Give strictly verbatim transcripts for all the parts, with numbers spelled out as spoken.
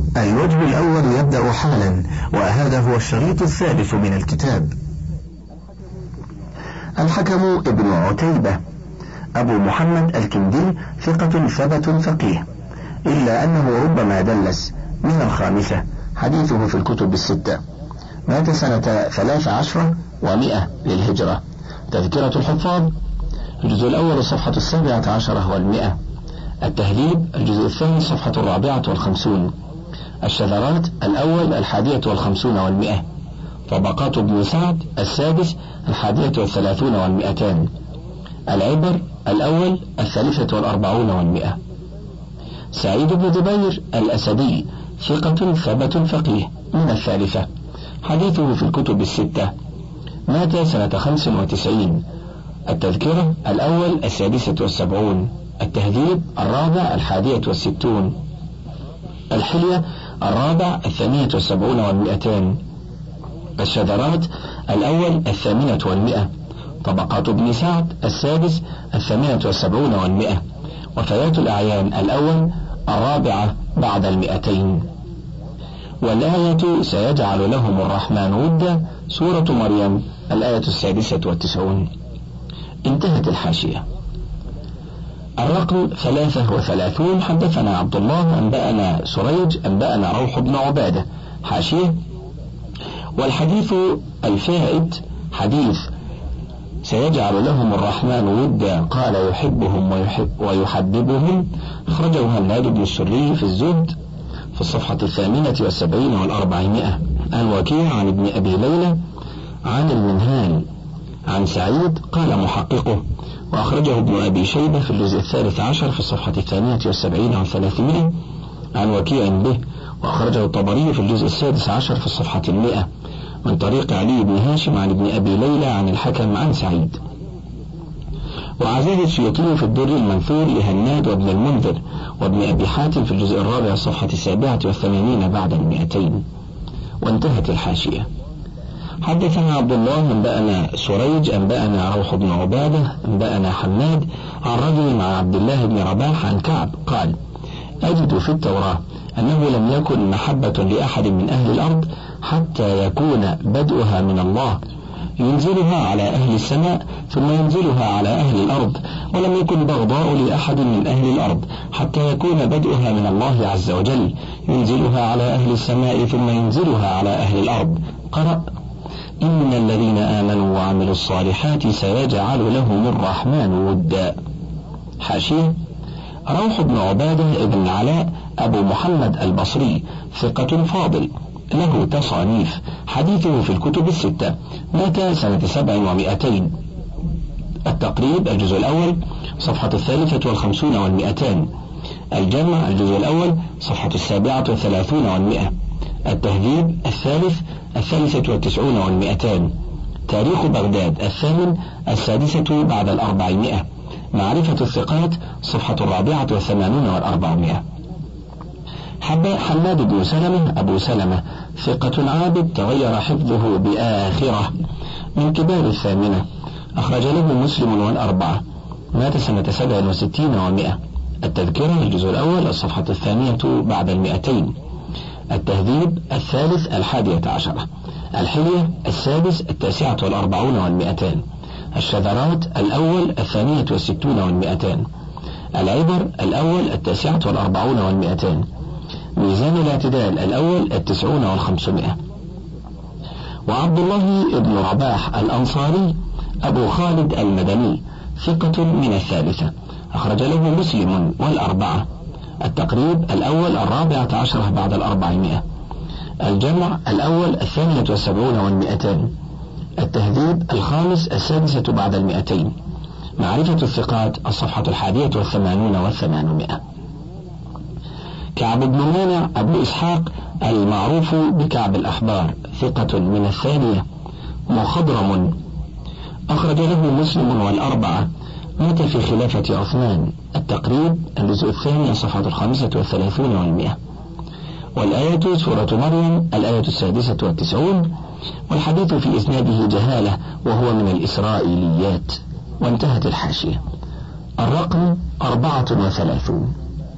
الوجه الأول يبدأ حالا، وهذا هو الشريط الثالث من الكتاب. الحكم ابن عتيبة أبو محمد الكندي ثقة ثبت فقيه، إلا أنه ربما دلس، من الخامسة، حديثه في الكتب الستة. مات سنة ثلاث عشر ومئة للهجرة. تذكرة الحفاظ الجزء الأول الصفحة السابعة عشرة والمئة. التهذيب الجزء الثاني صفحة الرابعة والخمسون. الشذرات الأول الحادية والخمسون والمئة. طبقات ابن سعد السادس الحادية والثلاثون والمئتان. العبر الأول الثالثة والأربعون والمئة. سعيد بن جبير الأسدي ثقة ثبت فقيه، من الثالثة، حديثه في الكتب الستة. مات سنة خمس وتسعين. التذكرة الأول السادسة والسبعون. التهذيب الرابع الحادية والستون. الحلية الرابع الثانية والسبعون والمئتان. الشذرات الأول الثامنة والمئة. طبقات ابن سعد السادس الثامنة والسبعون والمئة. وفيات الأعيان الأول الرابعة بعد المئتين. والآية سيجعل لهم الرحمن ودا، سورة مريم، الآية السادسة والتسعون. انتهت الحاشية. الرقم ثلاثة وثلاثون. حدثنا عبد الله أنبأنا سريج أنبأنا روح بن عبادة. حاشية. والحديث الفائت حديث سيجعل لهم الرحمن ودا قال يحبهم ويحب ويحببهم، أخرجه هناد بن السري في الزهد في الصفحة الثامنة والسبعين والأربعمائة. عن وكيع عن ابن أبي ليلى عن المنهال عن سعيد قال محققه، وأخرجه ابن أبي شيبة في الجزء الثالث عشر في الصفحة الثانية والسبعين والثلاثمائة عن وكيع به، وأخرجه الطبري في الجزء السادس عشر في الصفحة المئة من طريق علي بن هاشم عن ابن أبي ليلى عن الحكم عن سعيد. وعزاه السيوطي في الدر المنثور لهناد وابن المنذر وابن أبي حاتم في الجزء الرابع الصفحة السابعة والثمانين بعد المئتين. وانتهت الحاشية. حدثنا عبد الله أنبأنا سريج أنبأنا روح بن عبادة أنبأنا حماد عن رجل عن عبد الله بن رباح عن كعب قال: أجد في التوراة أنه لم يكن محبة لأحد من أهل الأرض حتى يكون بدءها من الله، ينزلها على أهل السماء ثم ينزلها على أهل الأرض، ولم يكن بغضاء لأحد من أهل الأرض حتى يكون بدءها من الله عز وجل، ينزلها على أهل السماء ثم ينزلها على أهل الأرض. قرأ: إن الذين آمنوا وعملوا الصالحات سيجعل لهم الرحمن ودا. حاشية. روح بن عبادة ابن العلاء أبو محمد البصري ثقة فاضل، له تصانيف، حديثه في الكتب الستة. مات سنة سبع ومئتين. التقريب الجزء الأول صفحة الثالثة والخمسون والمئتان. الجمع الجزء الأول صفحة السابعة والثلاثون والمئة. التهذيب الثالث الثالثة والتسعون والمئتان. تاريخ بغداد الثامن السادسة بعد الأربعمائة. معرفة الثقات صفحة الرابعة والثمانون والأربعمائة. حماد بن سلمة أبو سلمة ثقة عابد تغير حفظه بآخرة، من كبار الثامنة، أخرج له مسلم والأربعة. مات سنة سبع وستين ومئة. التذكرة الجزء الأول الصفحة الثانية بعد المئتين. التهذيب الثالث الحادية عشرة. الحلية السادس التاسعة والأربعون والمئتان. الشذرات الأول الثانية والستون والمئتان. العبر الأول التاسعة والأربعون والمئتان. ميزان الاعتدال الأول التسعون والخمسمائة. وعبد الله ابن رباح الأنصاري أبو خالد المدني ثقة من الثالثة، أخرج له مسلم والأربعة. التقريب الأول الرابعة عشرة بعد الأربعمائة. الجمع الأول الثانية والسبعون والمئتان. التهذيب الخامس السادسة بعد المئتين. معرفة الثقات الصفحة الحادية والثمانون والثمانمائة. كعب بن مانع أبو إسحاق المعروف بكعب الأحبار ثقة من الثانية، مخضرم، أخرج له مسلم والأربعة. مات في خلافة عثمان. التقريب الجزء الثاني صفحة الخامسة والثلاثون والمئة. والآية سورة مريم الآية السادسة والتسعون. والحديث في إسناده جهالة وهو من الإسرائيليات. وانتهت الحاشية. الرقم أربعة وثلاثون.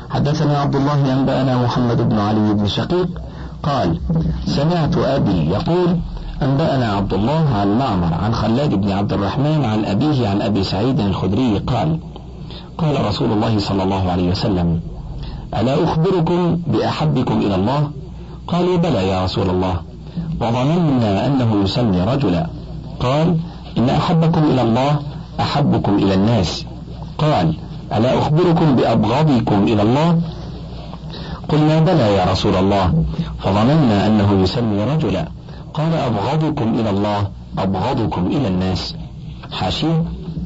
حدثنا عبد الله أنبأنا محمد بن علي بن شقيق قال سمعت أبي يقول أنبأنا عبد الله عن معمر عن خلاد بن عبد الرحمن عن أبيه عن أبي سعيد الخدري قال قال رسول الله صلى الله عليه وسلم ألا أخبركم بأحبكم إلى الله؟ قالوا بلى يا رسول الله، وظننا أنه يسمي رجلا. قال إن أحبكم إلى الله أحبكم إلى الناس. قال ألا أخبركم بأبغضكم إلى الله؟ قلنا بلى يا رسول الله، فظننا أنه يسمي رجلا. قال أبغضكم إلى الله أبغضكم إلى الناس. حاشية: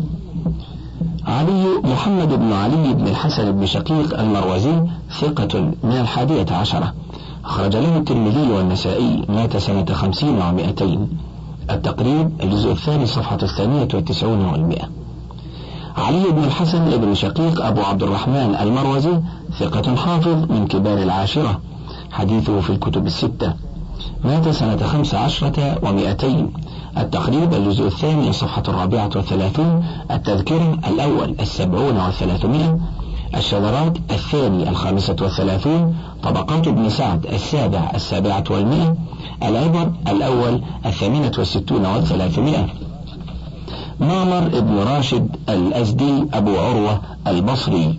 علي محمد بن علي بن الحسن بن شقيق المروزي ثقة من الحادية عشرة، أخرج له الترمذي والنسائي، مات سنة خمسين ومائتين. التقريب الجزء الثاني صفحة الثانية والتسعون والمئة. علي بن الحسن بن شقيق أبو عبد الرحمن المروزي ثقة حافظ من كبار العاشرة، حديثه في الكتب الستة، مات سنة خمس عشرة ومائتين. التقريب الجزء الثاني صفحة الرابعة والثلاثون. التذكرة الأول السبعون والثلاثمائة. الشذرات الثاني الخامسة والثلاثون. طبقات ابن سعد السابع السابعة والمئة. العبر الأول الثامنة والستون والثلاثمائة. معمر ابن راشد الأزدي أبو عروة البصري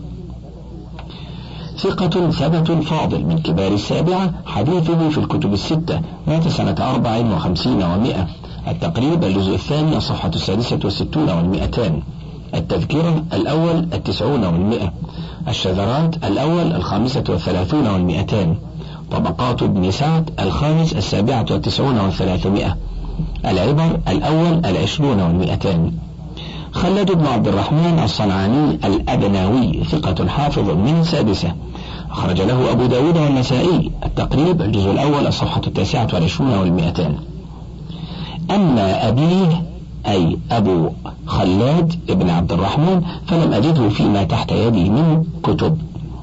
ثقة ثبت فاضل من كبار السابعة، حديثه في الكتب الستة، مات سنة أربع وخمسين ومائة. التقريب الجزء الثاني الصفحة السادسة والستون والمئتان. التذكرة الأول التسعون والمئة. الشذرات الأول الخامسة والثلاثون والمئتان. طبقات ابن سعد الخامس السابعة والتسعون والثلاثمائة. العبر الأول العشرون والمئتان. خلاد بن عبد الرحمن الصنعاني الأبناوي ثقة حافظ من السادسة، أخرج له أبو داود والنسائي. التقريب الجزء الأول الصفحة التاسعة والعشرون والمئتان. أما أبيه أي أبو خلاد بن عبد الرحمن فلم أجده فيما تحت يدي من كتب.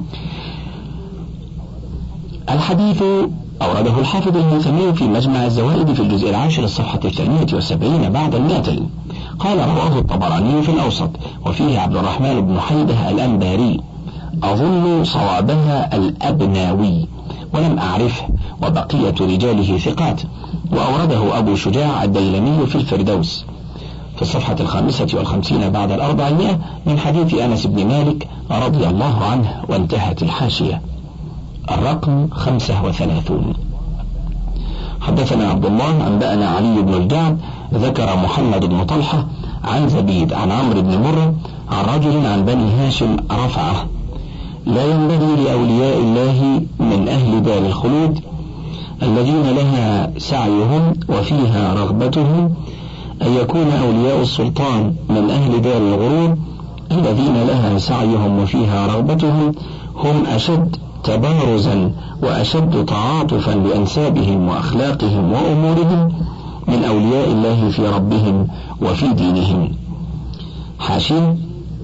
الحديث أورده الحافظ الهيثمي في مجمع الزوائد في الجزء العاشر الصفحة الثانية والسبعين بعد المئتين. قال رواه الطبراني في الأوسط، وفيه عبد الرحمن بن حيدة الأنباري، أظن صوابها الأبناوي ولم أعرفه، وبقية رجاله ثقات. وأورده أبو شجاع الديلمي في الفردوس في الصفحة الخامسة والخمسين بعد الأربعمائة من حديث أنس بن مالك رضي الله عنه، وانتهت الحاشية. الرقم خمسة وثلاثون. حدثنا عبد الله أنبأنا علي بن الجعد ذكر محمد بن طلحة عن زبيد عن عمرو بن مرة عن رجل عن بني هاشم رفعه: لا ينبغي لأولياء الله من أهل دار الخلود الذين لها سعيهم وفيها رغبتهم أن يكون أولياء السلطان من أهل دار الغرور الذين لها سعيهم وفيها رغبتهم هم أشد تبارزا وأشد تعاطفا لأنسابهم وأخلاقهم وأمورهم من أولياء الله في ربهم وفي دينهم. حاشية: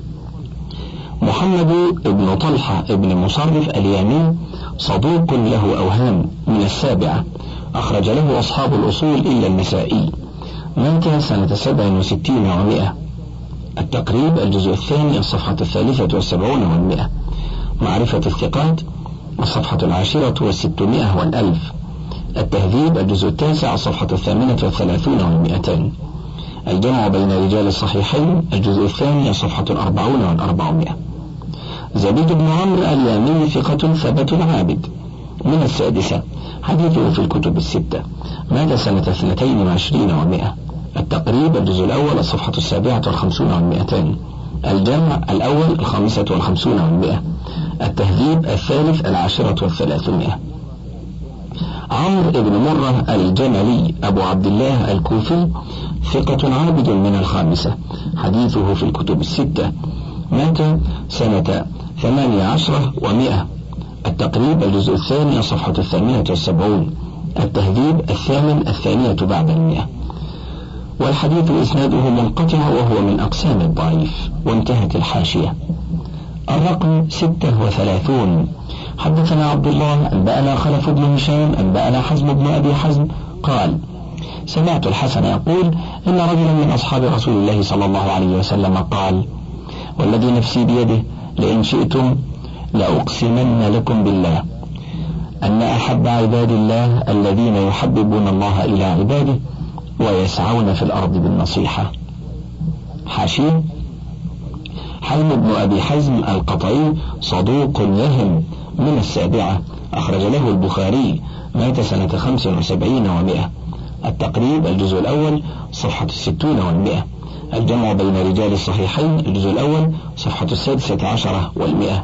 محمد بن طلحة بن مصرف اليامي صدوق له أوهام من السابعة، أخرج له أصحاب الأصول إلا النسائي، مات سنة سبع وستين ومائة. التقريب الجزء الثاني الصفحة الثالثة والسبعون والمئة. معرفة الثقات الصفحة العاشرة والستمائة والألف. التهذيب الجزء التاسع الصفحة الثامنة والثلاثون والمئتين. الجمع بين رجال الصحيحين الجزء الثاني الصفحة الأربعون والأربعمائة. زبيد بن عمرو اليامي ثقة ثبت عابد من السادسة، حديثه في الكتب الستة، مات سنة اثنتين وعشرين ومائة. التقريب الجزء الأول الصفحة السابعة والخمسون والمئتين. الجمع الأول الخامسة والخمسون والمئة. التهذيب الثالث العاشرة والثلاثمائة. عمرو بن مرة الجملي أبو عبد الله الكوفي ثقة عابد من الخامسة، حديثه في الكتب الستة، مات سنة ثمانية عشرة ومائة. التقريب الجزء الثاني الصفحة الثامنة والسبعون. التهذيب الثامن الثانية بعد المئة. والحديث إسناده منقطع وهو من أقسام الضعيف، وانتهت الحاشية. الرقم ستة وثلاثون. حدثنا عبد الله أنبأنا خلف بن هشام أنبأنا حزم بن أبي حزم قال: سمعت الحسن يقول: إن رجلا من أصحاب رسول الله صلى الله عليه وسلم قال: والذي نفسي بيده لئن شئتم لأقسمن لكم بالله أن أحب عباد الله الذين يحببون الله إلى عباده ويسعون في الأرض بالنصيحة. حاشية: حلم بن أبي حزم القطعي صدوق يهم، من السابعة، أخرج له البخاري، مات سنة خمس وسبعين ومائة. التقريب الجزء الأول صفحة الستون والمئة. الجمع بين رجال الصحيحين الجزء الأول صفحة السادسة عشرة والمئة.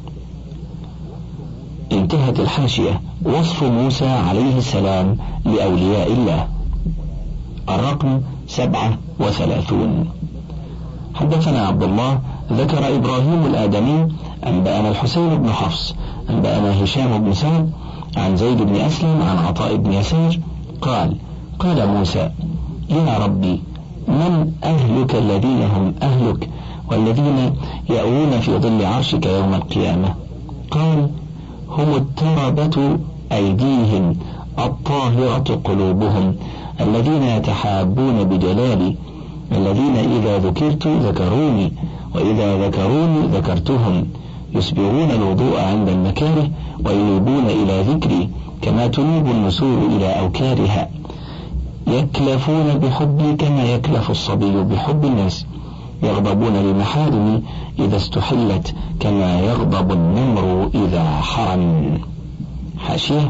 انتهت الحاشية. وصف موسى عليه السلام لأولياء الله. الرقم سبعة وثلاثون. حدثنا عبد الله ذكر إبراهيم الآدمي أنبأنا الحسين بن حفص أنبأنا هشام بن سعد عن زيد بن أسلم عن عطاء بن يسار قال: قال موسى: يا ربي، من أهلك الذين هم أهلك والذين يأوون في ظل عرشك يوم القيامة؟ قال: هم التربة أيديهم الطاهرة قلوبهم الذين يتحابون بجلالي، الذين إذا ذكرت ذكروني وإذا ذكروني ذكرتهم، يسبغون الوضوء عند المكاره وينيبون إلى ذكري كما تنيب النسور إلى أوكارها، يكلفون بحبي كما يكلف الصبي بحب الناس، يغضبون لمحارمي إذا استحلت كما يغضب النمر إذا حرم. حاشية: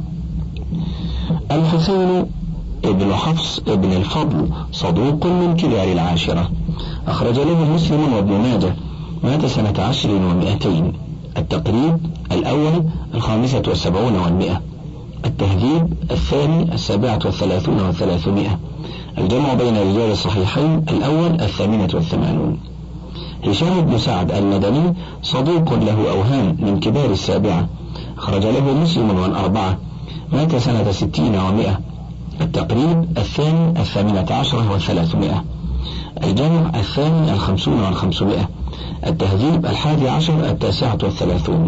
الحسين ابن حفص ابن الفضل صدوق من كبار العاشرة، أخرج له مسلم وابن ماجه، مات سنة عشر ومئتين. التقريب الأول الخامسة والسبعون والمئة. التهذيب الثاني السابعة والثلاثون والثلاثمائة. الجمع بين رجال الصحيحين الأول الثامنة والثمانون. هشام بن سعد المدني صدوق له أوهام من كبار السابعة، أخرج له مسلم والأربعة، مات سنة ستين ومئة. التقريب الثاني الثامنة عشرة والثلاثمائة. الجمع الثاني الخمسون والخمسمائة. التهذيب الحادي عشر التاسعة والثلاثون.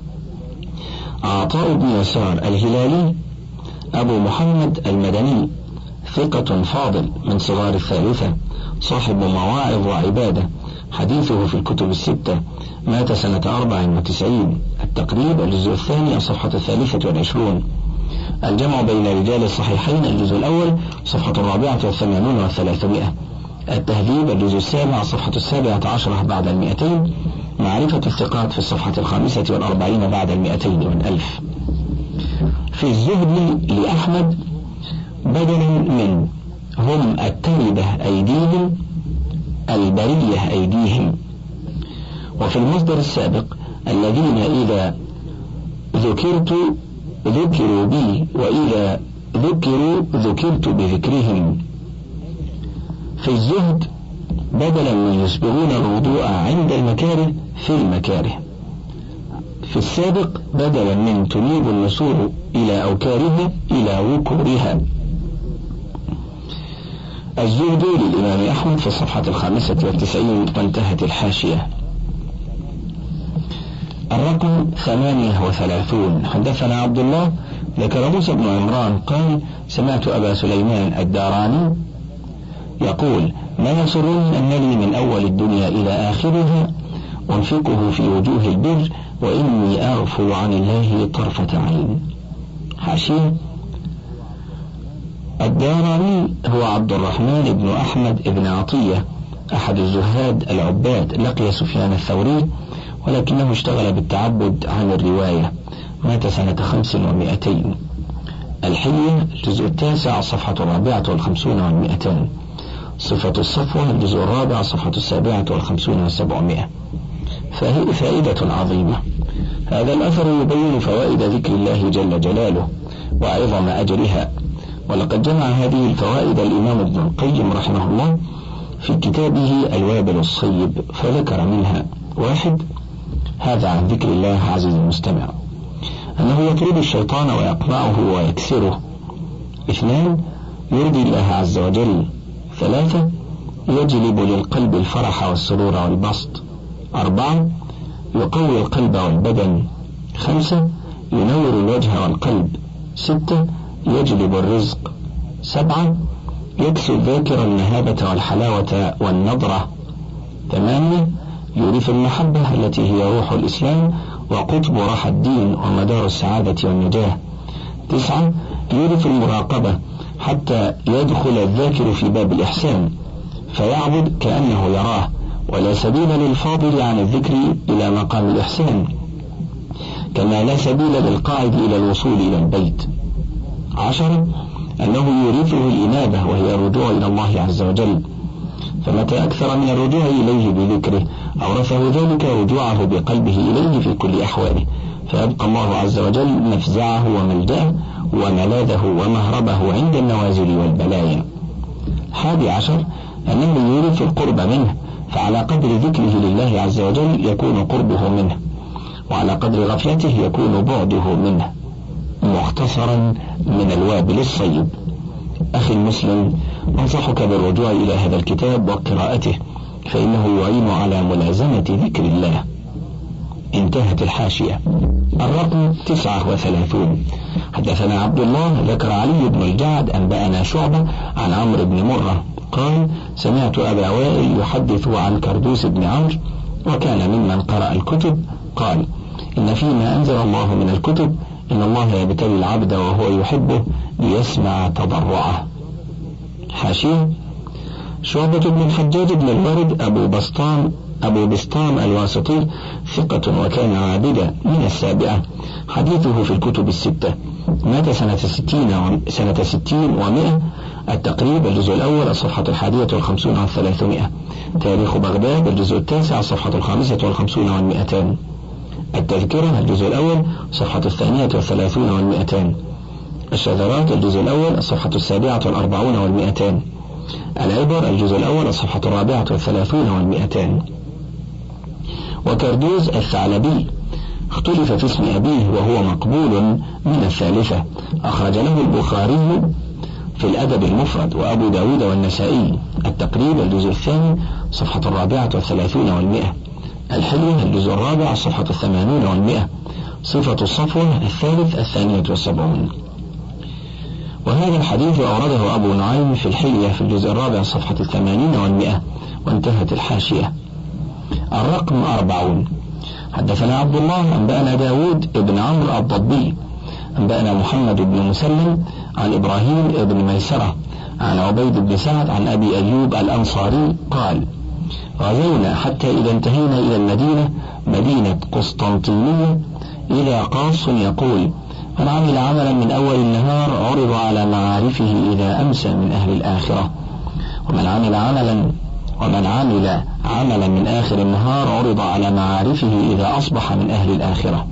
عطاء بن يسار الهلالي أبو محمد المدني ثقة فاضل من صغار الثالثة، صاحب مواعظ وعبادة، حديثه في الكتب الستة، مات سنة أربع وتسعين. التقريب الجزء الثاني الصفحة الثالثة والعشرون. الجمع بين رجال الصحيحين الجزء الأول صفحة الرابعة والثمانون والثلاثمائة. التهذيب الجزء السابع صفحة السابعة عشرة بعد المئتين. معرفة الثقات في الصفحة الخامسة والأربعين بعد المئتين والألف. في الزهد لأحمد بدلا من هم التربة أيديهم البرية أيديهم. وفي المصدر السابق الذين إذا ذكرت ذكروا بي وإذا ذكروا ذكرت بذكرهم. في الزهد بدلا من يسبغون الوضوء عند المكاره في المكاره. في السابق بدلا من تنيب النسور إلى أوكارها إلى وكورها. الزهد للإمام أحمد في الصفحة الخامسة والتسعين. وانتهت الحاشية. الرقم ثمانية وثلاثون. حدثنا عبد الله ذكر موسى بن عمران قال: سمعت أبا سليمان الداراني يقول: ما يسرني أنني من أول الدنيا إلى آخرها أنفقه في وجوه البر وإني أغفل عن الله طرفة عين. حاشية: الداراني هو عبد الرحمن بن أحمد بن عطية أحد الزهاد العباد، لقي سفيان الثوري ولكنه اشتغل بالتعبد عن الرواية، مات سنة خمس ومئتين. الحلية الجزء التاسع صفحة الرابعة والخمسون والمئتين. صفة الصفوة الجزء الرابع صفحة السابعة والخمسون والسبعمائة. فائدة عظيمة. هذا الأثر يبين فوائد ذكر الله جل جلاله وعظم أجرها، ولقد جمع هذه الفوائد الإمام ابن القيم رحمه الله في كتابه الوابل الصيب، فذكر منها: واحد، هذا عن ذكر الله عزيز المستمع، أنه يطرد الشيطان ويقمعه ويكسره. اثنان، يرضي الله عز وجل. ثلاثة، يجلب للقلب الفرح والسرور والبسط. أربعة، يقوي القلب والبدن. خمسة، ينور الوجه والقلب. ستة، يجلب الرزق. سبعة، يكسو الذاكر المهابة والحلاوة والنضرة. ثمانية، يورث المحبة التي هي روح الإسلام وقطب راحة الدين ومدار السعادة والنجاة. تسعة يورث المراقبة حتى يدخل الذاكر في باب الإحسان فيعبد كأنه يراه، ولا سبيل للفاضل عن الذكر إلى مقام الإحسان، كما لا سبيل للقاعد إلى الوصول إلى البيت. عشرة أنه يورثه الإنابة وهي الرجوع إلى الله عز وجل، فمتى أكثر من الرجوع إليه بذكره أورثه ذلك رجوعه بقلبه إليه في كل أحواله، فيبقى الله عز وجل مفزعه وملجأه وملاذه ومهربه عند النوازل والبلايا. حادي عشر أنه يورث القرب منه، فعلى قدر ذكره لله عز وجل يكون قربه منه، وعلى قدر غفلته يكون بعده منه. مختصرا من الوابل الصيب. أخي المسلم، أنصحك بالرجوع إلى هذا الكتاب وقراءته، فإنه يعين على ملازمة ذكر الله. انتهت الحاشية. الرقم تسعة وثلاثون. حدثنا عبد الله ذكر علي بن الجعد أنبأنا شعبة عن عمرو بن مرة قال سمعت أبا وائل يحدث عن كردوس بن عمرو وكان ممن قرأ الكتب قال إن فيما أنزل الله من الكتب إن الله يبتلي العبد وهو يحبه ليسمع تضرعه. حاشية. شعبة بن الحجاج بن الوارد أبو بسطام أبو بسطام الواسطي ثقة وكان عابدا من السابعة، حديثه في الكتب الستة. مات سنة ستين سنة ستين ومئة. التقريب الجزء الأول الصفحة الحادية والخمسون والثلاثمائة. تاريخ بغداد الجزء التاسع الصفحة الخامسة والخمسون والمئتان. التذكرة الجزء الأول صفحة الثانية والثلاثون والمئتان. الشذرات الجزء الأول الصفحة السابعة والأربعون والمئتان. العبر الجزء الأول الصفحة الرابعة والثلاثون والمئتان. وكردوز الثعلبي اختلف في اسم أبيه وهو مقبول من الثالثة، أخرج له البخاري في الأدب المفرد وأبو داود والنسائي. التقريب الجزء الثاني صفحة الرابعة والثلاثون والمئة. الحلية الجزء الرابع الصفحة الثمانون والمئة. صفة الصفوة الثالث الثانية والسبعون. وهذا الحديث أورده أبو نعيم في الحلية في الجزء الرابع صفحة الثمانين والمئة. وانتهت الحاشية. الرقم أربعون. حدثنا عبد الله أنبأنا داود ابن عمرو الضبي أنبأنا محمد بن مسلم عن إبراهيم بن ميسرة عن عبيد بن سعد عن أبي أيوب الأنصاري قال غزونا حتى إذا انتهينا إلى المدينة مدينة قسطنطينية إذا قاص يقول من عمل عملا من أول النهار عرض على معارفه إذا أمسى من أهل الآخرة، ومن عمل عملا ومن عمل عملا من آخر النهار عرض على معارفه إذا أصبح من أهل الآخرة.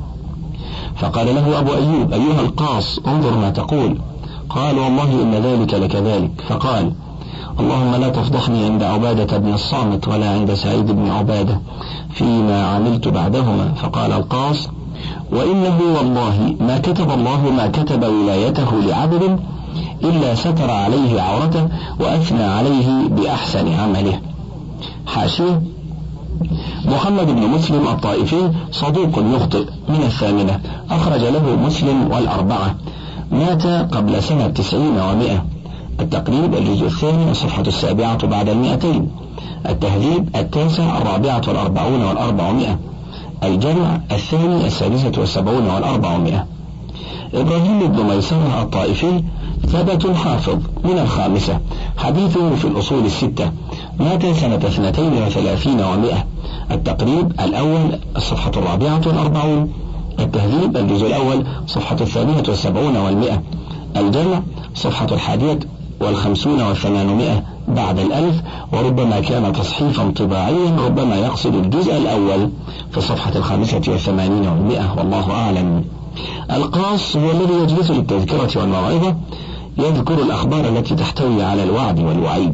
فقال له أبو أيوب أيها القاص انظر ما تقول. قال والله إن ذلك لكذلك. فقال اللهم لا تفضحني عند عبادة بن الصامت ولا عند سعيد بن عبادة فيما عملت بعدهما. فقال القاص وإنه والله ما كتب الله ما كتب ولايته لعبد إلا ستر عليه عورته وأثنى عليه بأحسن عمله. حاشية. محمد بن مسلم الطائفي صدوق يخطئ من الثامنة، أخرج له مسلم والأربعة. مات قبل سنة تسعين ومئة. التقريب الجزء الثاني الصفحة السابعة بعد المئتين. التهذيب التاسع الرابعة والأربعون والأربعمائة. الجمع الثاني السادسة والسبعون والأربعمائة. إبراهيم بن ميسرة الطائفي ثبت حافظ من الخامسة، حديثه في الأصول الستة. مات سنة اثنتين وثلاثين ومئة. التقريب الأول الصفحة الرابعة والأربعون. التهذيب الجزء الأول صفحة الثانية والسبعون والمئة. الجمع صفحة الحادية والخمسون والثمانمائة بعد الألف، وربما كان تصحيفا طباعيا ربما يقصد الجزء الأول في الصفحة الخامسة والثمانين والمئة والله أعلم. القاص هو الذي يجلس للتذكرة والموعظة، يذكر الأخبار التي تحتوي على الوعد والوعيد.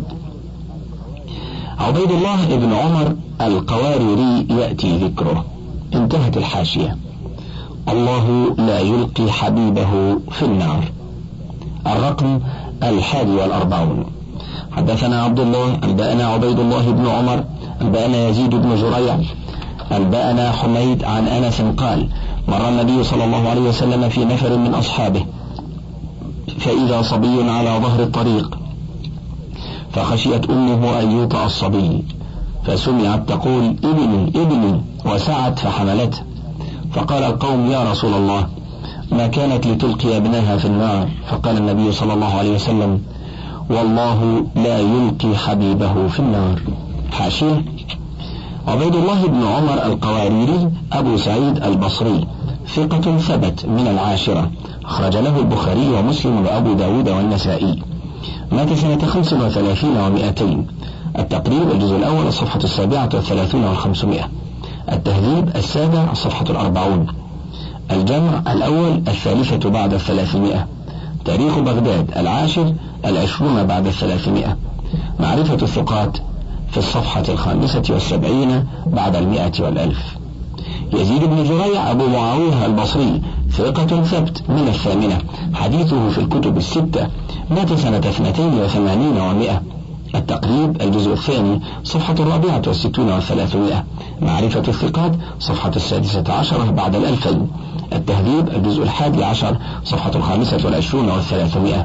عبيد الله ابن عمر القواريري يأتي ذكره. انتهت الحاشية. الله لا يلقي حبيبه في النار. الرقم الحادي والأربعون. حدثنا عبد الله أنبأنا عبيد الله بن عمر أنبأنا يزيد بن زريع أنبأنا حميد عن أنس قال مر النبي صلى الله عليه وسلم في نفر من أصحابه فإذا صبي على ظهر الطريق فخشيت أمه أن يوطأ الصبي فسمعت تقول ابني ابني وسعت فحملته. فقال القوم: يا رسول الله، ما كانت لتلقي ابنها في النار؟ فقال النبي صلى الله عليه وسلم: والله لا يلقي حبيبه في النار. حاشية: عبيد الله بن عمر القواريري أبو سعيد البصري ثقة ثبت من العاشرة، أخرج له البخاري ومسلم وأبو داود والنسائي. مات سنة خمس وثلاثين ومائتين. التقريب الجزء الأول الصفحة السابعة والثلاثون والخمسمائة. التهذيب السابع الصفحة الأربعون. الجمع الأول الثالثة بعد الثلاثمائة. تاريخ بغداد العاشر العشرون بعد الثلاثمائة. معرفة الثقات في الصفحة الخامسة والسبعين بعد المائة والألف. يزيد بن زريع أبو معاوية البصري ثقة ثبت من الثامنة، حديثه في الكتب الستة. مات سنة اثنتين وثمانين ومائة. التقريب الجزء الثاني صفحة الرابعة والستون والثلاثمائة. معرفة الثقات صفحة السادسة عشرة بعد الألفين. التهذيب الجزء الحادي عشر صفحة الخامسة والعشرون والثلاثمائة.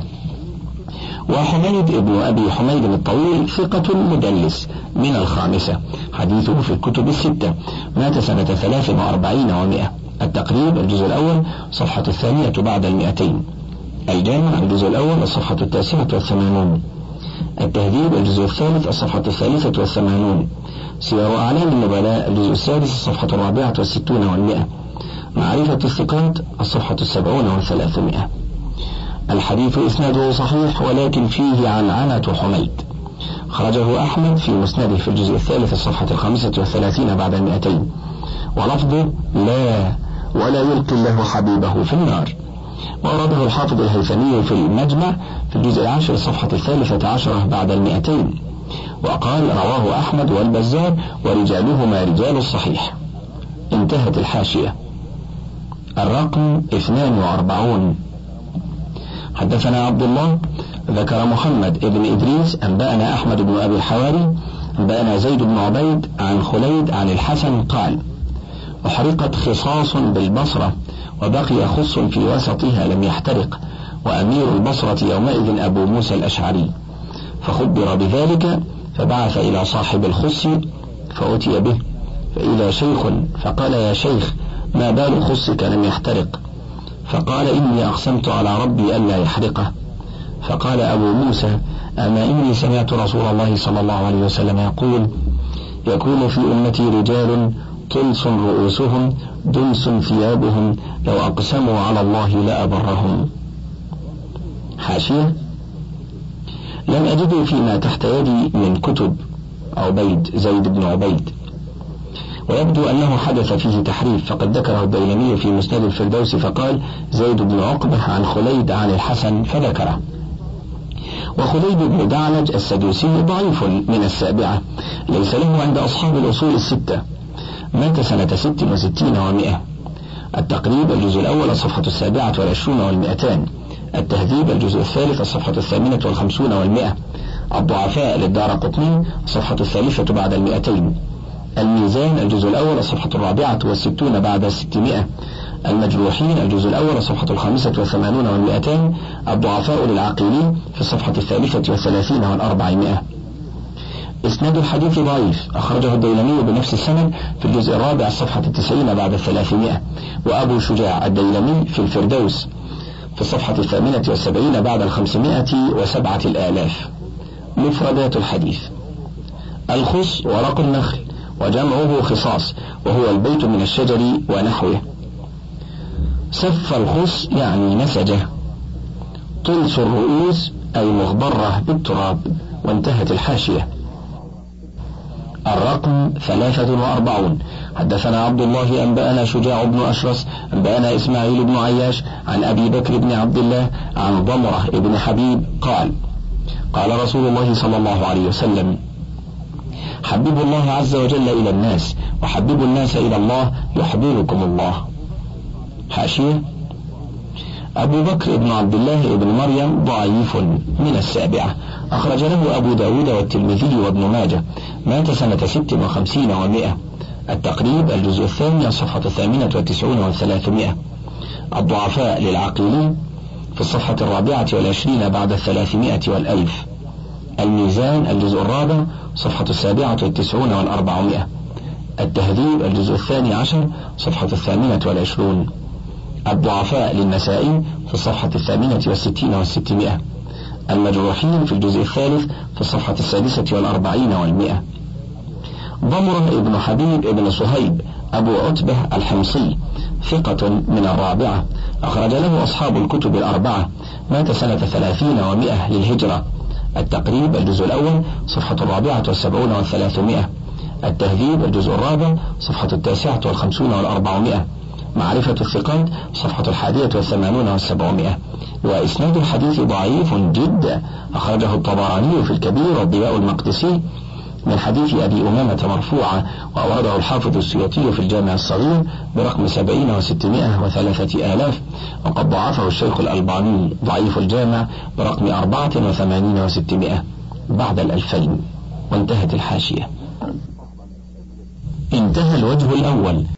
وحميد ابن أبي حميد الطويل ثقة مدلس من الخامسة، حديثه في الكتب الستة. مات سنة ثلاث وأربعين ومائة. التقريب الجزء الأول صفحة الثانية بعد المئتين. الجامع الجزء الأول الصفحة التاسعة والثمانون. التهذيب الجزء الثالث الصفحة الثالثة والثمانون. سير أعلام النبلاء الجزء السادس الصفحة الرابعة والستون والمئة. معرفة الثقات الصفحة السبعون والثلاثمائة. الحديث إسناده صحيح ولكن فيه عنعنة حميد. خرجه أحمد في مسنده في الجزء الثالث الصفحة الخامسة والثلاثين بعد المئتين، ولفظه: لا ولا يلقي الله حبيبه في النار. وأورده الحافظ الهيثمي في المجمع في الجزء العاشر الصفحة الثالثة عشرة بعد المئتين، وقال: رواه أحمد والبزار ورجالهما رجال الصحيح. انتهت الحاشية. الرقم اثنان وأربعون. حدثنا عبد الله ذكر محمد ابن إدريس أنبأنا أحمد بن أبي الحواري أنبأنا زيد بن عبيد عن خليد عن الحسن قال: أحرقت خصاص بالبصرة وبقي خص في وسطها لم يحترق، وأمير البصرة يومئذ أبو موسى الأشعري، فخبر بذلك فبعث إلى صاحب الخص فأتي به، فإذا شيخ فقال: يا شيخ، ما بال خصك لم يحترق؟ فقال: إني أقسمت على ربي ألا يحرقه. فقال أبو موسى: أما إني سمعت رسول الله صلى الله عليه وسلم يقول: يكون في أمتي رجال طلس رؤوسهم دنس ثيابهم لو أقسموا على الله لأبرهم. حاشية: لم أجد فيما تحت يدي من كتب عبيد زيد بن عبيد، ويبدو أنه حدث فيه تحريف، فقد ذكره الديلمي في مسند الفردوس فقال: زيد بن عقبة عن خليد عن الحسن فذكره. وخليد بن دعلج السدوسي ضعيف من السابعة، ليس له عند أصحاب الأصول الستة. مات سنة ست وستين ومائة. التقريب الجزء الأول الصفحة السابعة والعشرون والمئتان. التهذيب الجزء الثالث الصفحة الثامنة والخمسون والمئة. الضعفاء للدار قطني الصفحة الثالثة بعد المئتين. الميزان الجزء الأول الصفحة الرابعة والستون بعد الستمائة. المجروحين الجزء الأول الصفحة الخامسة والثمانون والمئتان. الضعفاء للعقيلي في الصفحة الثالثة والثلاثين والأربعمائة. إسناد الحديث ضعيف، أخرجه الديلمي بنفس السند في الجزء الرابع الصفحة التسعين بعد الثلاثمائة، وأبو شجاع الديلمي في الفردوس في الصفحة الثامنة والسبعين بعد الخمسمائة وسبعة الآلاف. مفردات الحديث: الخص ورق النخل، وجمعه خصاص، وهو البيت من الشجر ونحوه. سف الخص يعني نسجه. طلس الرؤوس أي مغبرة بالتراب. وانتهت الحاشية. الرقم ثلاثة وأربعون. حدثنا عبد الله أنبأنا شجاع بن أشرس أنبأنا إسماعيل بن عياش عن أبي بكر بن عبد الله عن ضمرة بن حبيب قال: قال رسول الله صلى الله عليه وسلم: حببوا الله عز وجل إلى الناس، وحببوا الناس إلى الله يحببكم الله. حاشية: أبو بكر بن عبد الله بن مريم ضعيف من السابعة، أخرج له أبو داود والترمذي وابن ماجه. مات سنة ست وخمسين ومائة. التقريب الجزء الثاني الصفحة الثامنة والتسعون والثلاثمائة. الضعفاء للعقيلي في الصفحة الرابعة والعشرين بعد الثلاثمائة والألف. الميزان الجزء الرابع صفحة السابعة والتسعون والأربعمائة. التهذيب الجزء الثاني عشر صفحة الثامنة والعشرون. الضعفاء للنسائي في الصفحة الثامنة والستين والستمائة. المجروحين في الجزء الثالث في الصفحة السادسة والأربعين والمئة. ضمرة ابن حبيب ابن صهيب أبو عتبة الحمصي ثقة من الرابعة، أخرج له أصحاب الكتب الأربعة، مات سنة ثلاثين ومئة للهجرة. التقريب الجزء الأول صفحة الرابعة والسبعون والثلاثمائة. التهذيب الجزء الرابع صفحة التاسعة والخمسون والأربعمائة. معرفة الثقات صفحة الحادية والثمانون والسبعمائة. وإسناد الحديث ضعيف جدا، أخرجه الطبراني في الكبير والضياء المقدسي من حديث أبي أمامة مرفوعة، وأورده الحافظ السيوطي في الجامع الصغير برقم سبعين وستمائة وثلاثة آلاف، وقد ضعفه الشيخ الألباني ضعيف الجامع برقم أربعة وثمانين وستمائة بعد الألفين. وانتهت الحاشية. انتهى الوجه الأول.